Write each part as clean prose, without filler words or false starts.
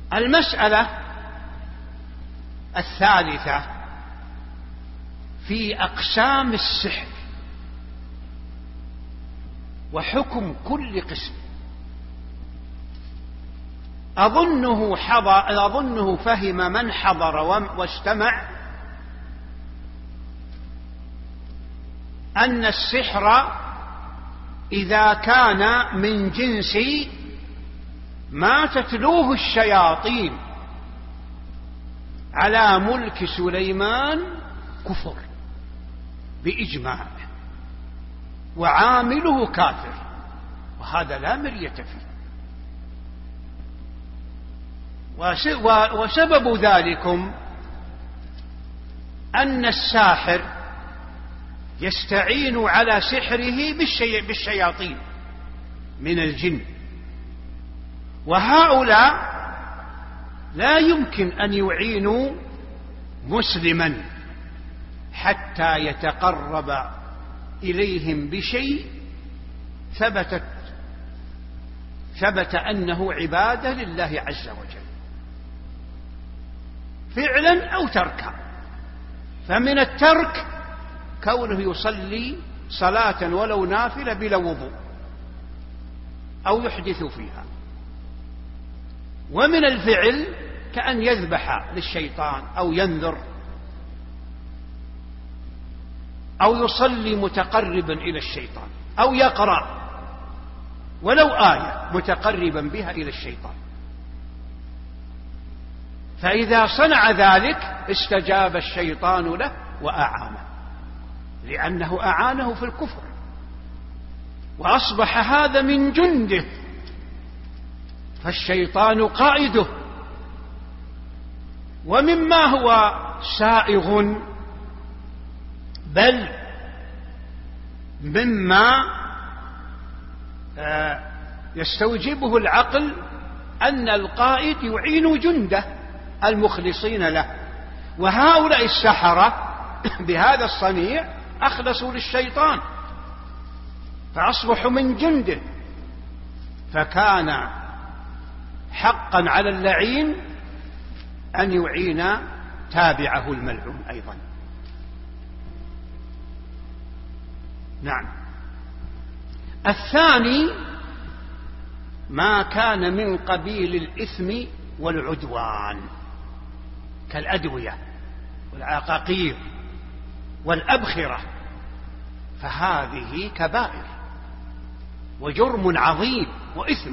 المسألة الثالثة في أقسام السحر وحكم كل قسم. أظنه فهم من حضر واستمع أن السحر إذا كان من جنس ما تتلوه الشياطين على ملك سليمان كفر بإجماع، وعامله كافر، وهذا لا مرية فيه. وسبب ذلكم أن الساحر يستعين على سحره بالشياطين من الجن، وهؤلاء لا يمكن أن يعينوا مسلما حتى يتقرب إليهم بشيء ثبت أنه عبادة لله عز وجل فعلا أو تركا. فمن الترك كونه يصلي صلاة ولو نافلة بلا وضوء أو يحدث فيها، ومن الفعل كأن يذبح للشيطان أو ينذر أو يصلي متقربا إلى الشيطان أو يقرأ ولو آية متقربا بها إلى الشيطان. فإذا صنع ذلك استجاب الشيطان له وأعانه، لأنه أعانه في الكفر، وأصبح هذا من جنده، فالشيطان قائده. ومما هو سائغ بل مما يستوجبه العقل أن القائد يعين جنده المخلصين له، وهؤلاء السحرة بهذا الصنيع أخلصوا للشيطان فأصبحوا من جنده، فكان حقا على اللعين أن يعين تابعه الملعون أيضا. نعم. الثاني ما كان من قبيل الإثم والعدوان كالأدوية والعقاقير والأبخرة، فهذه كبائر وجرم عظيم وإثم.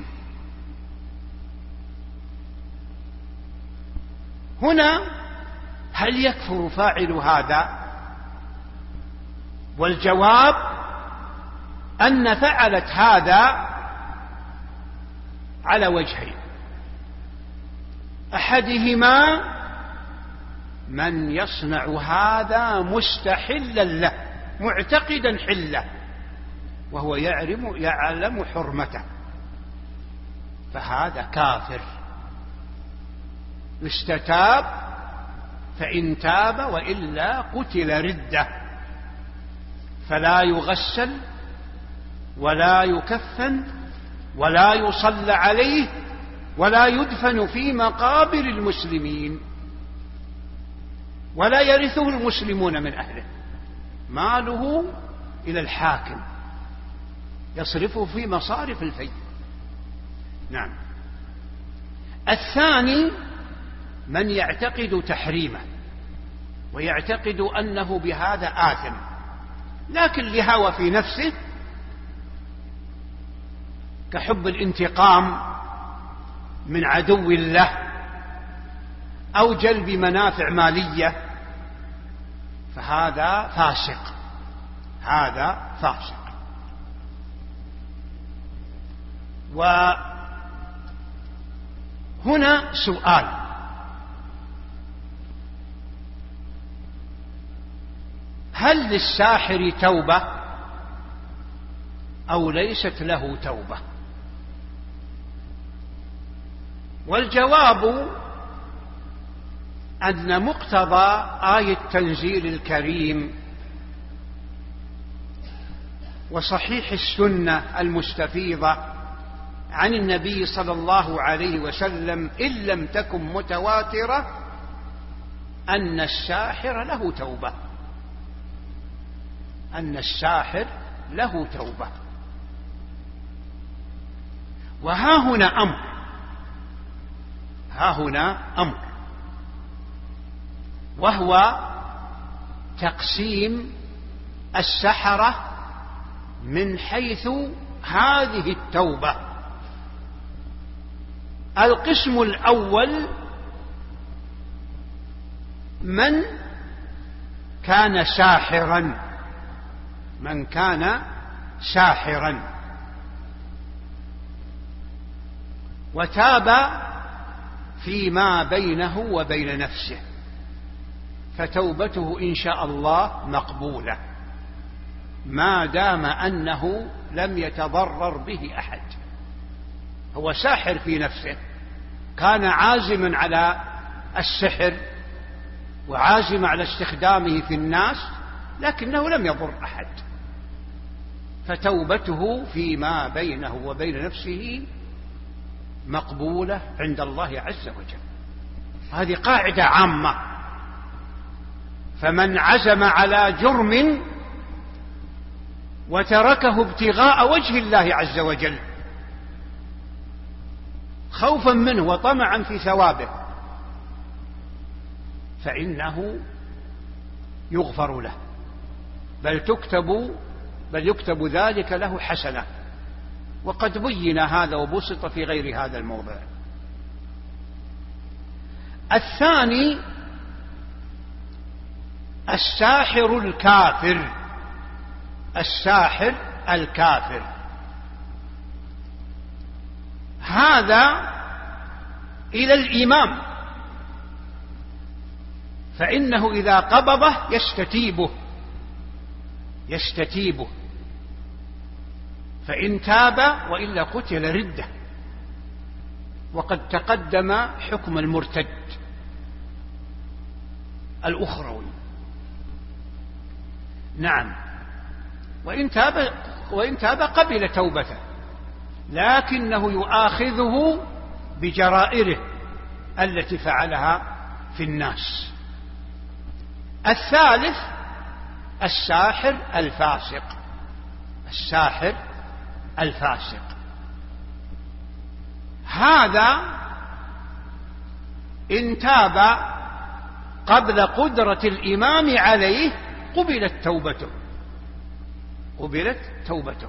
هنا هل يكفر فاعل هذا؟ والجواب أن فعلت هذا على وجهين: أحدهما من يصنع هذا مستحلا له معتقدا حله وهو يعلم حرمته، فهذا كافر يستتاب، فإن تاب وإلا قتل ردة، فلا يغسل ولا يكفن ولا يصلى عليه ولا يدفن في مقابر المسلمين، ولا يرثه المسلمون من أهله، ماله إلى الحاكم يصرفه في مصارف الفي. نعم. الثاني من يعتقد تحريمه ويعتقد أنه بهذا آثم، لكن لهوى في نفسه كحب الانتقام من عدو الله أو جلب منافع مالية، فهذا فاسق، هذا فاسق. وهنا سؤال: هل للساحر توبة أو ليست له توبة؟ والجواب أن مقتضى آية تنزيل الكريم وصحيح السنة المستفيضة عن النبي صلى الله عليه وسلم إن لم تكن متواترة أن الساحر له توبة، أن الساحر له توبة. وها هنا أمر، ها هنا أمر، وهو تقسيم السحرة من حيث هذه التوبة. القسم الأول من كان ساحرا، من كان ساحرا وتاب فيما بينه وبين نفسه، فتوبته إن شاء الله مقبولة ما دام أنه لم يتضرر به أحد. هو ساحر في نفسه، كان عازما على السحر وعازم على استخدامه في الناس، لكنه لم يضر أحد، فتوبته فيما بينه وبين نفسه مقبولة عند الله عز وجل. هذه قاعدة عامة. فمن عزم على جرم وتركه ابتغاء وجه الله عز وجل خوفا منه وطمعا في ثوابه فإنه يغفر له، بل يكتب ذلك له حسنة. وقد بين هذا وبسط في غير هذا الموضع. الثاني الساحر الكافر، الساحر الكافر هذا إلى الإمام، فإنه إذا قبضه يستتيبه، فإن تاب وإلا قتل ردة. وقد تقدم حكم المرتد الأخروي. نعم، وإن تاب قبل توبته، لكنه يؤاخذه بجرائره التي فعلها في الناس. الثالث الساحر الفاسق، الساحر الفاسق هذا إن تاب قبل قدرة الإمام عليه قبلت توبته،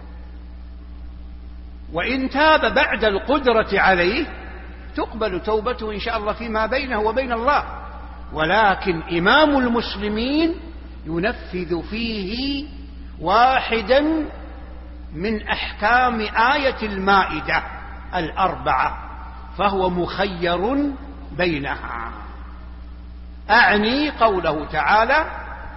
وإن تاب بعد القدرة عليه تقبل توبته إن شاء الله فيما بينه وبين الله، ولكن إمام المسلمين ينفذ فيه واحدا من أحكام آية المائدة الأربعة، فهو مخير بينها. أعني قوله تعالى: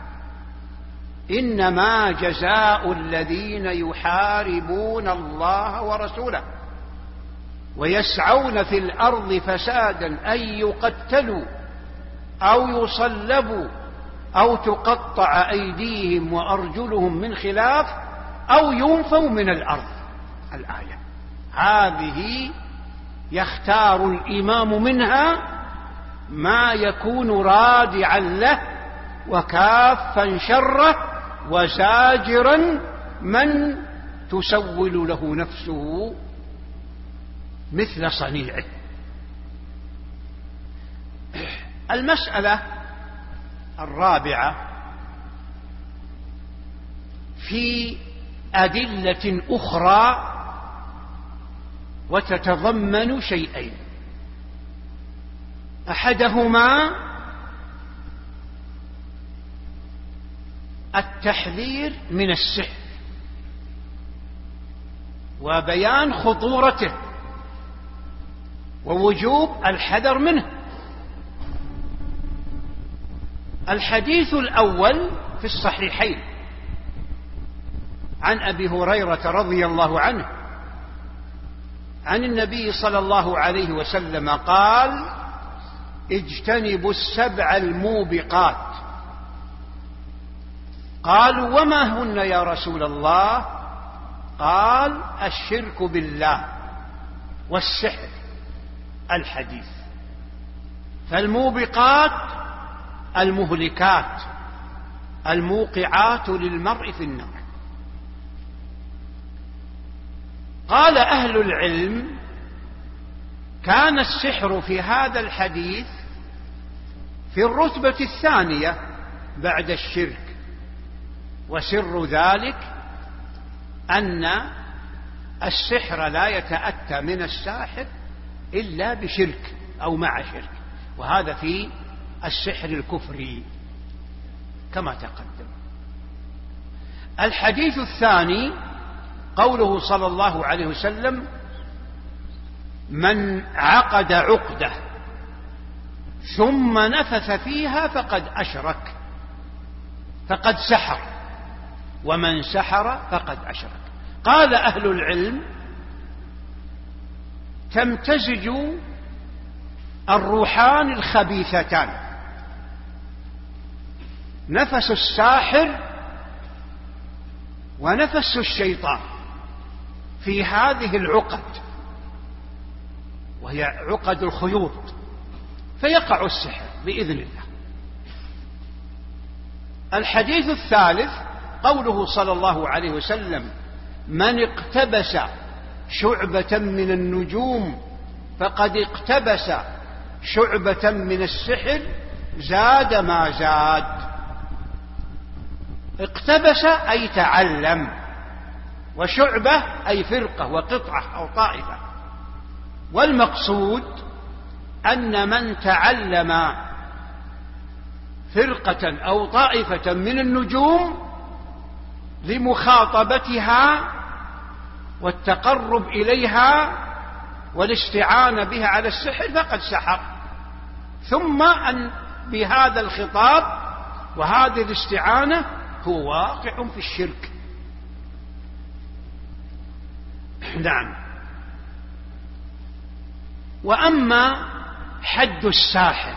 إنما جزاء الذين يحاربون الله ورسوله ويسعون في الأرض فسادا أن يقتلوا أو يصلبوا أو تقطع أيديهم وأرجلهم من خلاف أو ينفوا من الأرض. الآية هذه يختار الإمام منها ما يكون رادعا له وكافا شره وزاجرا من تسول له نفسه مثل صنيعه. المسألة الرابعة في أدلة أخرى وتتضمن شيئين: أحدهما التحذير من السحر وبيان خطورته ووجوب الحذر منه. الحديث الأول في الصحيحين عن أبي هريرة رضي الله عنه عن النبي صلى الله عليه وسلم قال: اجتنبوا السبع الموبقات. قالوا: وما هن يا رسول الله؟ قال: الشرك بالله والسحر الحديث. فالموبقات المهلكات الموقعات للمرء في النار. قال أهل العلم: كان السحر في هذا الحديث في الرتبة الثانية بعد الشرك، وسر ذلك أن السحر لا يتأتى من الساحر إلا بشرك أو مع شرك، وهذا في السحر الكفري كما تقدم. الحديث الثاني قوله صلى الله عليه وسلم: من عقد عقدة ثم نفث فيها فقد أشرك، فقد سحر، ومن سحر فقد أشرك. قال أهل العلم: تمتزج الروحان الخبيثتان، نفس الساحر ونفس الشيطان، في هذه العقد، وهي عقد الخيوط، فيقع السحر بإذن الله. الحديث الثالث قوله صلى الله عليه وسلم: من اقتبس شعبة من النجوم فقد اقتبس شعبة من السحر زاد ما زاد. اقتبس أي تعلم، وشعبة أي فرقة وقطعة أو طائفة. والمقصود أن من تعلم فرقة أو طائفة من النجوم لمخاطبتها والتقرب إليها والاستعانة بها على السحر فقد سحر، ثم أن بهذا الخطاب وهذه الاستعانة هو واقع في الشرك. نعم. وأما حد الساحر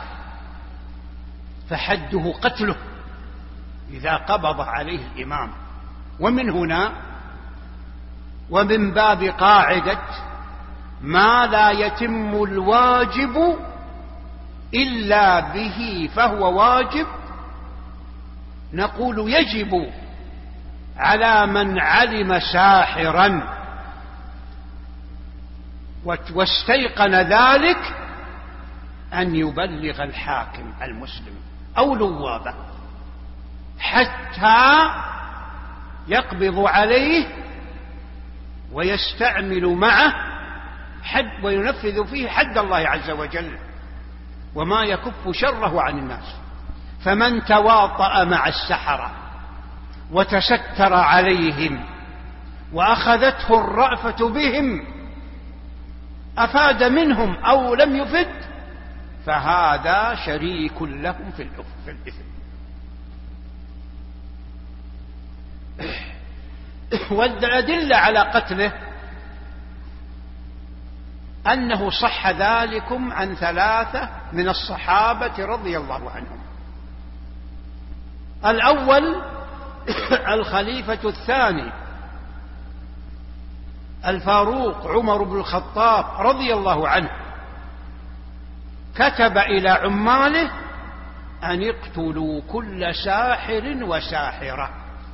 فحده قتله إذا قبض عليه الإمام. ومن هنا ومن باب قاعدة ما لا يتم الواجب إلا به فهو واجب، نقول يجب على من علم ساحرا واستيقن ذلك أن يبلغ الحاكم المسلم أو نوابه حتى يقبض عليه ويستعمل معه حد وينفذ فيه حد الله عز وجل وما يكف شره عن الناس. فمن تواطأ مع السحرة وتستر عليهم وأخذته الرأفة بهم أفاد منهم أو لم يفد فهذا شريك لهم في الإثم. والأدلة على قتله أنه صح ذلكم عن 3 من الصحابة رضي الله عنهم. الأول الخليفة الثاني الفاروق عمر بن الخطاب رضي الله عنه كتب إلى عماله أن اقتلوا كل ساحر وساحرة،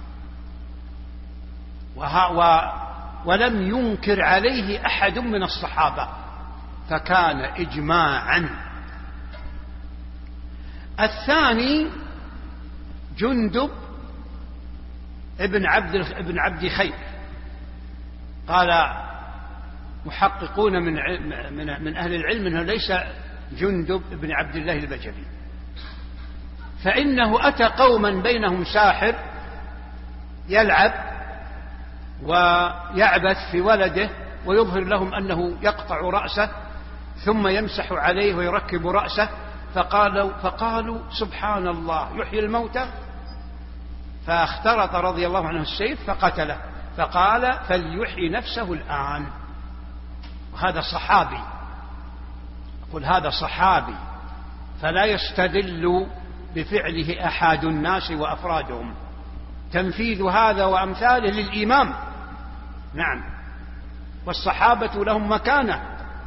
ولم ينكر عليه أحد من الصحابة، فكان إجماعا. الثاني جندب ابن عبد خير، قال محققون من أهل العلم أنه ليس جندب ابن عبد الله البجلي، فإنه أتى قوما بينهم ساحر يلعب ويعبث في ولده ويظهر لهم أنه يقطع رأسه ثم يمسح عليه ويركب رأسه، فقالوا سبحان الله يحيي الموتى، فاخترط رضي الله عنه السيف فقتله، فقال فليحيي نفسه الآن. وهذا صحابي، أقول هذا صحابي، فلا يستدل بفعله أحد الناس وأفرادهم، تنفيذ هذا وأمثاله للإمام. نعم، والصحابة لهم مكانة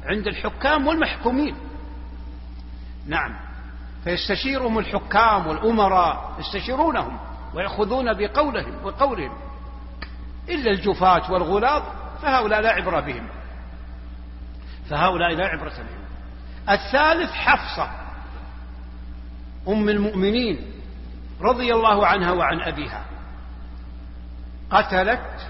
عند الحكام والمحكومين. نعم، فيستشيرهم الحكام والأمراء، يستشيرونهم ويأخذون بقولهم إلا الجفاة والغلاظ فهؤلاء لا عبرة بهم، الثالث حفصة أم المؤمنين رضي الله عنها وعن أبيها، قتلت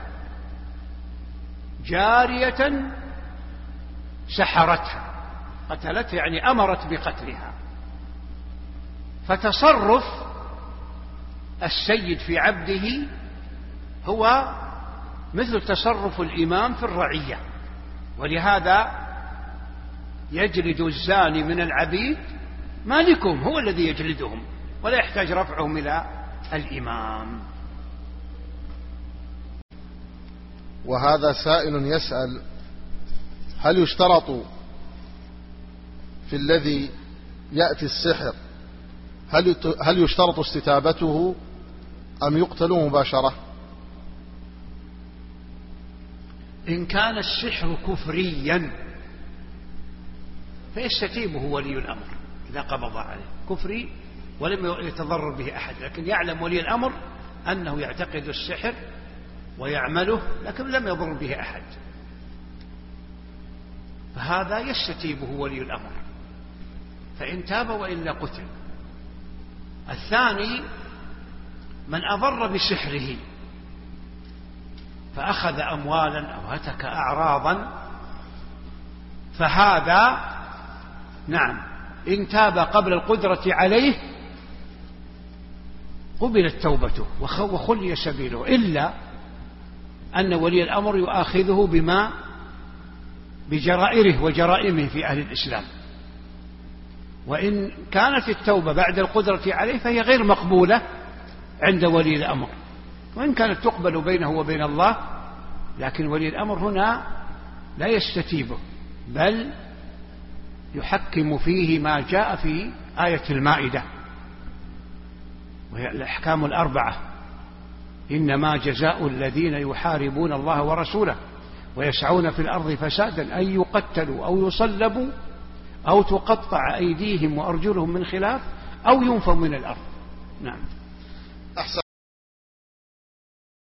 جارية سحرتها، قتلت يعني أمرت بقتلها، فتصرف السيد في عبده هو مثل تصرف الإمام في الرعية، ولهذا يجلد الزاني من العبيد مالكهم، هو الذي يجلدهم ولا يحتاج رفعهم إلى الإمام. وهذا سائل يسأل: هل يشترط في الذي يأتي السحر هل يشترط استتابته أم يقتل مباشرة؟ إن كان السحر كفريا فيستتيبه ولي الأمر إذا قبض عليه، كفري ولم يتضرر به أحد، لكن يعلم ولي الأمر أنه يعتقد السحر ويعمله لكن لم يضر به أحد، فهذا يستتيبه ولي الأمر، فإن تاب وإلا قتل. الثاني من أضر بسحره فأخذ أموالا أو هتك أعراضا، فهذا نعم إن تاب قبل القدرة عليه قبلت توبته وخلي سبيله، إلا أن ولي الأمر يؤاخذه بجرائره وجرائمه في أهل الإسلام، وإن كانت التوبة بعد القدرة عليه فهي غير مقبولة عند ولي الأمر، وإن كانت تقبل بينه وبين الله، لكن ولي الأمر هنا لا يستتيبه بل يحكم فيه ما جاء في آية المائدة وهي الأحكام الأربعة: إنما جزاء الذين يحاربون الله ورسوله ويسعون في الأرض فسادا أن يقتلوا أو يصلبوا أو تقطع أيديهم وأرجلهم من خلاف أو ينفوا من الأرض. نعم.